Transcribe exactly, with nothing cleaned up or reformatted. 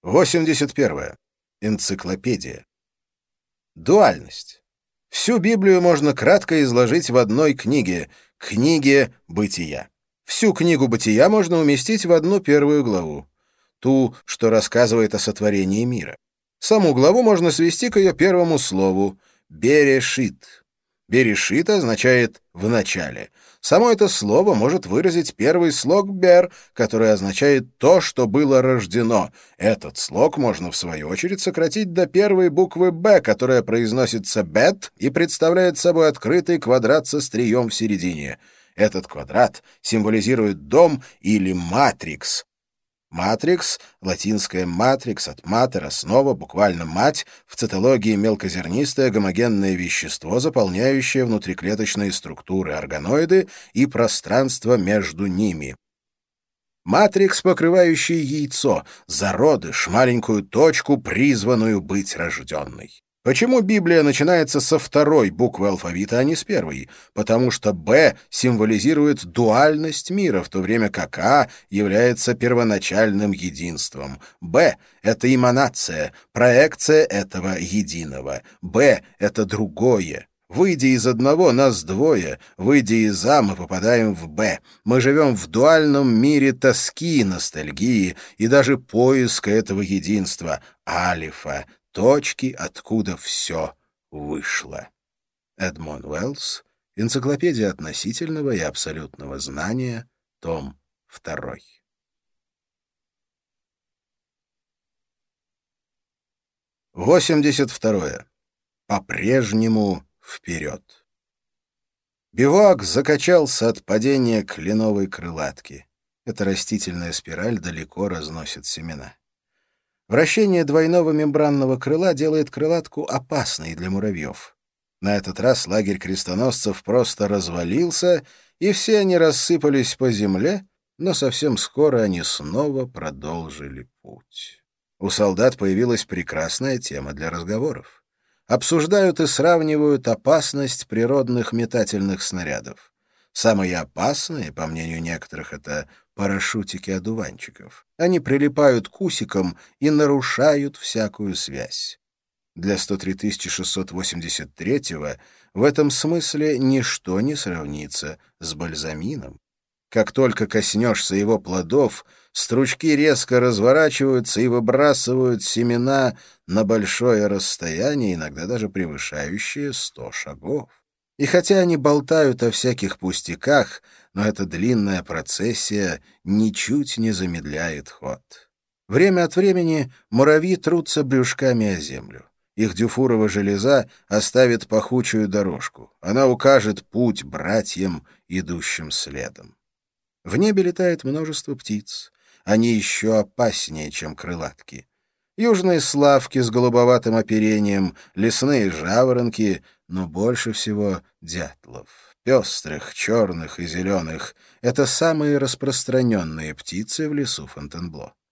восемьдесят первое. Энциклопедия. Дуальность. Всю Библию можно кратко изложить в одной книге — книге «Бытия». Всю книгу «Бытия» можно уместить в одну первую главу, ту, что рассказывает о сотворении мира. Саму главу можно свести к ее первому слову — «берешит». «Берешит» означает «в начале». Само это слово может выразить первый слог «бер», который означает «то, что было рождено». Этот слог можно, в свою очередь, сократить до первой буквы «б», которая произносится «бет» и представляет собой открытый квадрат со стрием в середине. Этот квадрат символизирует дом или матрикс. Матрикс, латинское матрикс от матер, основа, буквально мать, в цитологии мелкозернистое гомогенное вещество, заполняющее внутриклеточные структуры, органоиды и пространство между ними. Матрикс, покрывающий яйцо, зародыш, маленькую точку, призванную быть рожденной. Почему Библия начинается со второй буквы алфавита, а не с первой? Потому что «Б» символизирует дуальность мира, в то время как «А» является первоначальным единством. «Б» — это эманация, проекция этого единого. «Б» — это другое. Выйдя из одного, нас двое. Выйдя из А, мы попадаем в Б. Мы живем в дуальном мире тоски, ностальгии и даже поиска этого единства, алифа, точки, откуда все вышло. Эдмон Уэллс. Энциклопедия относительного и абсолютного знания. Том второй. восемьдесят второе. По-прежнему вперед. Бивуак закачался от падения кленовой крылатки. Эта растительная спираль далеко разносит семена. Вращение двойного мембранного крыла делает крылатку опасной для муравьев. На этот раз лагерь крестоносцев просто развалился, и все они рассыпались по земле, но совсем скоро они снова продолжили путь. У солдат появилась прекрасная тема для разговоров. Обсуждают и сравнивают опасность природных метательных снарядов. Самые опасные, по мнению некоторых, это парашютики одуванчиков. Они прилипают к усикам и нарушают всякую связь. Для сто три тысячи шестьсот восемьдесят третьего в этом смысле ничто не сравнится с бальзамином. Как только коснешься его плодов, стручки резко разворачиваются и выбрасывают семена на большое расстояние, иногда даже превышающее сто шагов. И хотя они болтают о всяких пустяках, но эта длинная процессия ничуть не замедляет ход. Время от времени муравьи трутся брюшками о землю. Их дюфурова железа оставит пахучую дорожку. Она укажет путь братьям, идущим следом. В небе летает множество птиц. Они еще опаснее, чем крылатки. Южные славки с голубоватым оперением, лесные жаворонки, но больше всего дятлов. Пестрых, черных и зеленых — это самые распространенные птицы в лесу Фонтенбло.